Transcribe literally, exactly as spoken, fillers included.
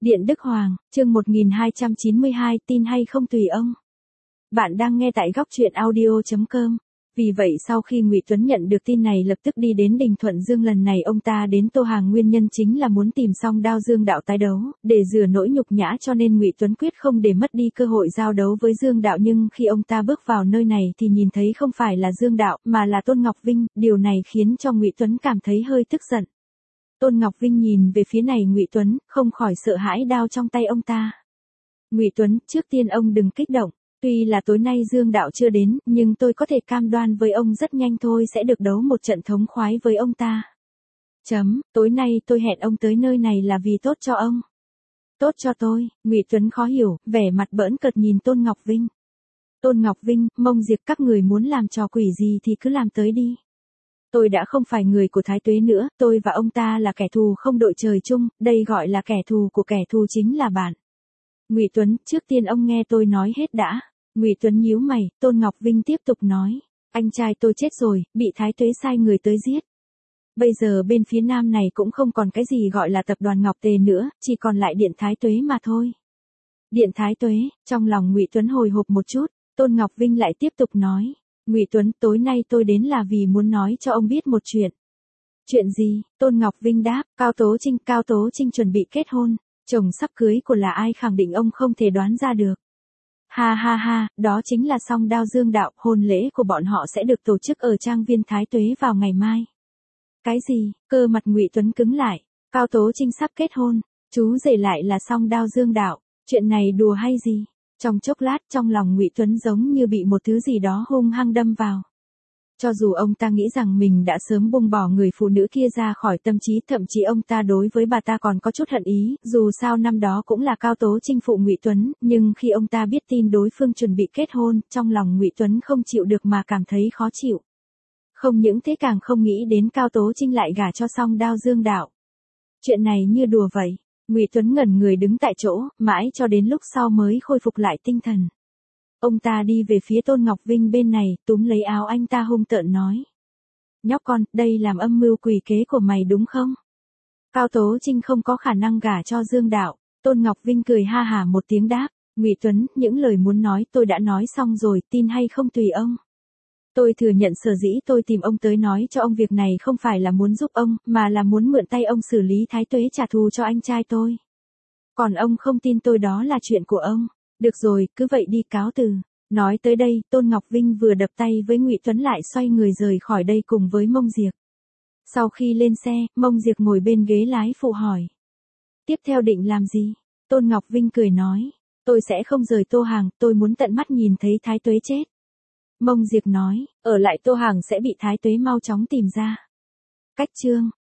Điện Đức Hoàng, chương một nghìn hai trăm chín mươi hai, tin hay không tùy ông. Bạn đang nghe tại góc truyện audio chấm com. Vì vậy sau khi Ngụy Tuấn nhận được tin này lập tức đi đến Đình Thuận Dương, lần này ông ta đến Tô Hàng nguyên nhân chính là muốn tìm Song Đao Dương Đạo tái đấu, để rửa nỗi nhục nhã, cho nên Ngụy Tuấn quyết không để mất đi cơ hội giao đấu với Dương Đạo, nhưng khi ông ta bước vào nơi này thì nhìn thấy không phải là Dương Đạo mà là Tôn Ngọc Vinh, điều này khiến cho Ngụy Tuấn cảm thấy hơi tức giận. Tôn Ngọc Vinh nhìn về phía này Ngụy Tuấn, không khỏi sợ hãi đao trong tay ông ta. Ngụy Tuấn, trước tiên ông đừng kích động, tuy là tối nay Dương Đạo chưa đến, nhưng tôi có thể cam đoan với ông rất nhanh thôi sẽ được đấu một trận thống khoái với ông ta. Chấm, tối nay tôi hẹn ông tới nơi này là vì tốt cho ông. Tốt cho tôi, Ngụy Tuấn khó hiểu, vẻ mặt bỡn cợt nhìn Tôn Ngọc Vinh. Tôn Ngọc Vinh, Mông Diệp các người muốn làm trò quỷ gì thì cứ làm tới đi. Tôi đã không phải người của Thái Tuế nữa, tôi và ông ta là kẻ thù không đội trời chung, đây gọi là kẻ thù của kẻ thù chính là bạn. Ngụy Tuấn, trước tiên ông nghe tôi nói hết đã. Ngụy Tuấn nhíu mày, Tôn Ngọc Vinh tiếp tục nói, anh trai tôi chết rồi, bị Thái Tuế sai người tới giết. Bây giờ bên phía Nam này cũng không còn cái gì gọi là tập đoàn Ngọc Tề nữa, chỉ còn lại Điện Thái Tuế mà thôi. Điện Thái Tuế, trong lòng Ngụy Tuấn hồi hộp một chút, Tôn Ngọc Vinh lại tiếp tục nói. Ngụy Tuấn, tối nay tôi đến là vì muốn nói cho ông biết một chuyện. Chuyện gì? Tôn Ngọc Vinh đáp, Cao Tố Trinh, Cao Tố Trinh chuẩn bị kết hôn, chồng sắp cưới của là ai khẳng định ông không thể đoán ra được. Ha ha ha, đó chính là Song Đao Dương Đạo, hôn lễ của bọn họ sẽ được tổ chức ở trang viên Thái Tuế vào ngày mai. Cái gì? Cơ mặt Ngụy Tuấn cứng lại, Cao Tố Trinh sắp kết hôn, chú rể lại là Song Đao Dương Đạo, chuyện này đùa hay gì? Trong chốc lát trong lòng Ngụy Tuấn giống như bị một thứ gì đó hung hăng đâm vào. Cho dù ông ta nghĩ rằng mình đã sớm buông bỏ người phụ nữ kia ra khỏi tâm trí, thậm chí ông ta đối với bà ta còn có chút hận ý, dù sao năm đó cũng là Cao Tố Trinh phụ Ngụy Tuấn, nhưng khi ông ta biết tin đối phương chuẩn bị kết hôn, trong lòng Ngụy Tuấn không chịu được mà cảm thấy khó chịu. Không những thế càng không nghĩ đến Cao Tố Trinh lại gả cho Song Đao Dương Đạo. Chuyện này như đùa vậy. Ngụy Tuấn ngẩn người đứng tại chỗ, mãi cho đến lúc sau mới khôi phục lại tinh thần. Ông ta đi về phía Tôn Ngọc Vinh bên này, túm lấy áo anh ta hung tợn nói. Nhóc con, đây làm âm mưu quỷ kế của mày đúng không? Cao Tố Trinh không có khả năng gả cho Dương Đạo. Tôn Ngọc Vinh cười ha hả một tiếng đáp. Ngụy Tuấn, những lời muốn nói tôi đã nói xong rồi, tin hay không tùy ông. Tôi thừa nhận sở dĩ tôi tìm ông tới nói cho ông việc này không phải là muốn giúp ông, mà là muốn mượn tay ông xử lý Thái Tuế trả thù cho anh trai tôi. Còn ông không tin tôi đó là chuyện của ông. Được rồi, cứ vậy đi, cáo từ. Nói tới đây, Tôn Ngọc Vinh vừa đập tay với Ngụy Tuấn lại xoay người rời khỏi đây cùng với Mông Diệp. Sau khi lên xe, Mông Diệp ngồi bên ghế lái phụ hỏi. Tiếp theo định làm gì? Tôn Ngọc Vinh cười nói. Tôi sẽ không rời Tô Hàng, tôi muốn tận mắt nhìn thấy Thái Tuế chết. Mông Diệp nói, ở lại Tô Hàng sẽ bị Thái Tuế mau chóng tìm ra. Cách chương.